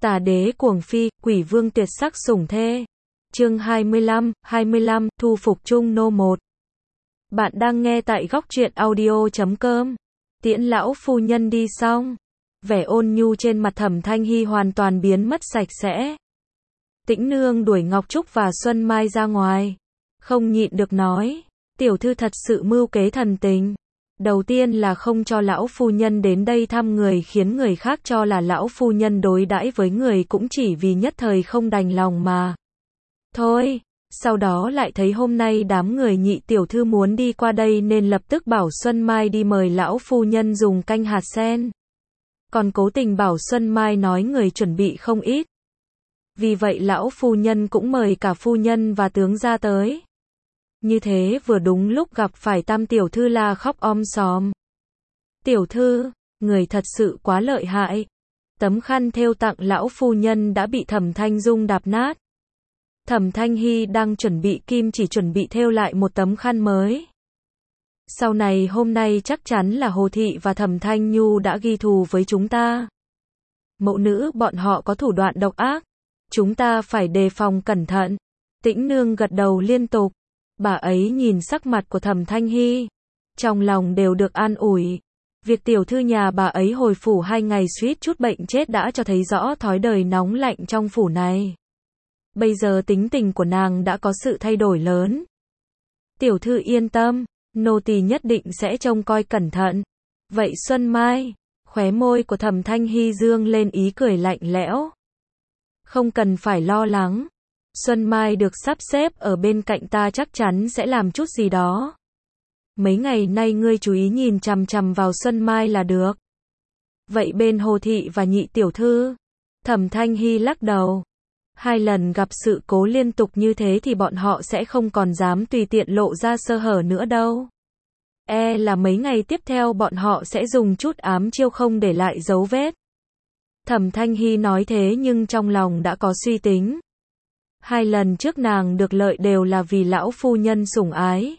Tà đế cuồng phi, quỷ vương tuyệt sắc sủng thê. Chương 25, thu phục chung nô 1. Bạn đang nghe tại góc truyện audio.com. Tiễn lão phu nhân đi xong. Vẻ ôn nhu trên mặt Thẩm Thanh Hy hoàn toàn biến mất sạch sẽ. Tĩnh nương đuổi Ngọc Trúc và Xuân Mai ra ngoài. Không nhịn được nói. Tiểu thư thật sự mưu kế thần tình. Đầu tiên là không cho lão phu nhân đến đây thăm người, khiến người khác cho là lão phu nhân đối đãi với người cũng chỉ vì nhất thời không đành lòng mà thôi. Sau đó lại thấy hôm nay đám người Nhị tiểu thư muốn đi qua đây nên lập tức bảo Xuân Mai đi mời lão phu nhân dùng canh hạt sen. Còn cố tình bảo Xuân Mai nói người chuẩn bị không ít. Vì vậy lão phu nhân cũng mời cả phu nhân và tướng gia tới. Như thế vừa đúng lúc gặp phải Tam tiểu thư la khóc sòm. Tiểu thư, người thật sự quá lợi hại. Tấm khăn thêu tặng lão phu nhân đã bị Thẩm Thanh Dung đạp nát. Thẩm Thanh Hy đang chuẩn bị kim chỉ chuẩn bị thêu lại một tấm khăn mới. Sau này hôm nay chắc chắn là Hồ Thị và Thẩm Thanh Nhu đã ghi thù với chúng ta. Mẫu nữ bọn họ có thủ đoạn độc ác. Chúng ta phải đề phòng cẩn thận. Tĩnh nương gật đầu liên tục. Bà ấy nhìn sắc mặt của Thẩm Thanh Hy, trong lòng đều được an ủi. Việc tiểu thư nhà bà ấy hồi phủ 2 ngày suýt chút bệnh chết đã cho thấy rõ thói đời nóng lạnh trong phủ này. Bây giờ tính tình của nàng đã có sự thay đổi lớn. Tiểu thư yên tâm, nô tỳ nhất định sẽ trông coi cẩn thận. Vậy Xuân Mai, khóe môi của Thẩm Thanh Hy dương lên ý cười lạnh lẽo. Không cần phải lo lắng. Xuân Mai được sắp xếp ở bên cạnh ta chắc chắn sẽ làm chút gì đó. Mấy ngày nay ngươi chú ý nhìn chằm chằm vào Xuân Mai là được. Vậy bên Hồ Thị và Nhị tiểu thư? Thẩm Thanh Hy lắc đầu. 2 lần gặp sự cố liên tục như thế thì bọn họ sẽ không còn dám tùy tiện lộ ra sơ hở nữa đâu. Là mấy ngày tiếp theo bọn họ sẽ dùng chút ám chiêu không để lại dấu vết. Thẩm Thanh Hy nói thế nhưng trong lòng đã có suy tính. 2 lần trước nàng được lợi đều là vì lão phu nhân sủng ái.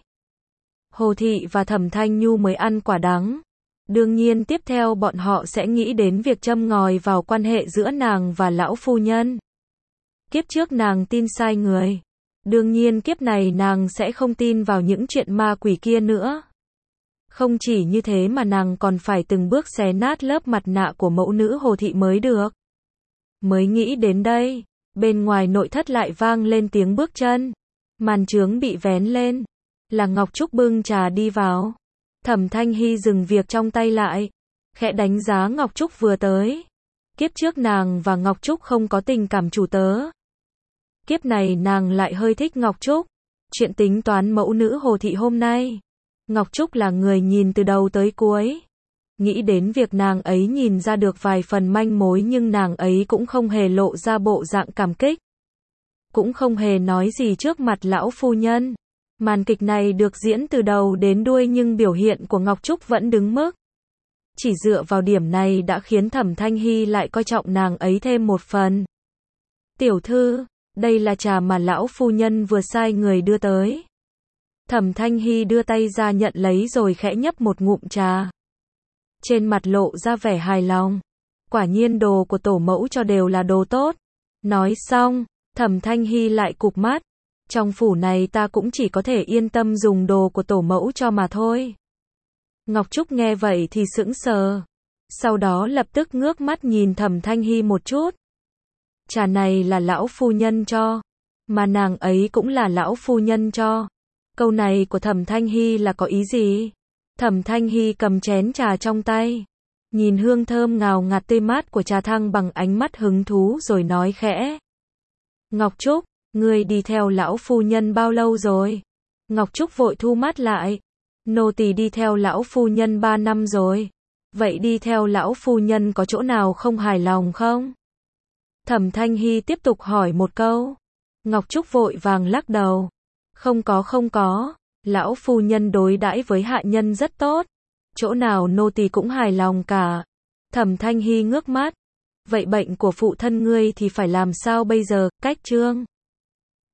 Hồ Thị và Thẩm Thanh Nhu mới ăn quả đắng. Đương nhiên tiếp theo bọn họ sẽ nghĩ đến việc châm ngòi vào quan hệ giữa nàng và lão phu nhân. Kiếp trước nàng tin sai người. Đương nhiên kiếp này nàng sẽ không tin vào những chuyện ma quỷ kia nữa. Không chỉ như thế mà nàng còn phải từng bước xé nát lớp mặt nạ của mẫu nữ Hồ Thị mới được. Mới nghĩ đến đây. Bên ngoài nội thất lại vang lên tiếng bước chân. Màn chướng bị vén lên. Là Ngọc Trúc bưng trà đi vào. Thẩm Thanh Hy dừng việc trong tay lại. Khẽ đánh giá Ngọc Trúc vừa tới. Kiếp trước nàng và Ngọc Trúc không có tình cảm chủ tớ. Kiếp này nàng lại hơi thích Ngọc Trúc. Chuyện tính toán mẫu nữ Hồ Thị hôm nay. Ngọc Trúc là người nhìn từ đầu tới cuối. Nghĩ đến việc nàng ấy nhìn ra được vài phần manh mối nhưng nàng ấy cũng không hề lộ ra bộ dạng cảm kích. Cũng không hề nói gì trước mặt lão phu nhân. Màn kịch này được diễn từ đầu đến đuôi nhưng biểu hiện của Ngọc Trúc vẫn đứng mức. Chỉ dựa vào điểm này đã khiến Thẩm Thanh Hy lại coi trọng nàng ấy thêm một phần. Tiểu thư, đây là trà mà lão phu nhân vừa sai người đưa tới. Thẩm Thanh Hy đưa tay ra nhận lấy rồi khẽ nhấp một ngụm trà. Trên mặt lộ ra vẻ hài lòng. Quả nhiên đồ của tổ mẫu cho đều là đồ tốt. Nói xong, Thẩm Thanh Hy lại cụp mắt. Trong phủ này ta cũng chỉ có thể yên tâm dùng đồ của tổ mẫu cho mà thôi. Ngọc Trúc nghe vậy thì sững sờ. Sau đó lập tức ngước mắt nhìn Thẩm Thanh Hy một chút. Trà này là lão phu nhân cho. Mà nàng ấy cũng là lão phu nhân cho. Câu này của Thẩm Thanh Hy là có ý gì? Thẩm Thanh Hy cầm chén trà trong tay. Nhìn hương thơm ngào ngạt tươi mát của trà thăng bằng ánh mắt hứng thú rồi nói khẽ. Ngọc Trúc, ngươi đi theo lão phu nhân bao lâu rồi? Ngọc Trúc vội thu mắt lại. Nô tỳ đi theo lão phu nhân 3 năm rồi. Vậy đi theo lão phu nhân có chỗ nào không hài lòng không? Thẩm Thanh Hy tiếp tục hỏi một câu. Ngọc Trúc vội vàng lắc đầu. Không có. Lão phu nhân đối đãi với hạ nhân rất tốt. Chỗ nào nô tỳ cũng hài lòng cả. Thẩm Thanh Hy ngước mắt. Vậy bệnh của phụ thân ngươi thì phải làm sao bây giờ? Cách chương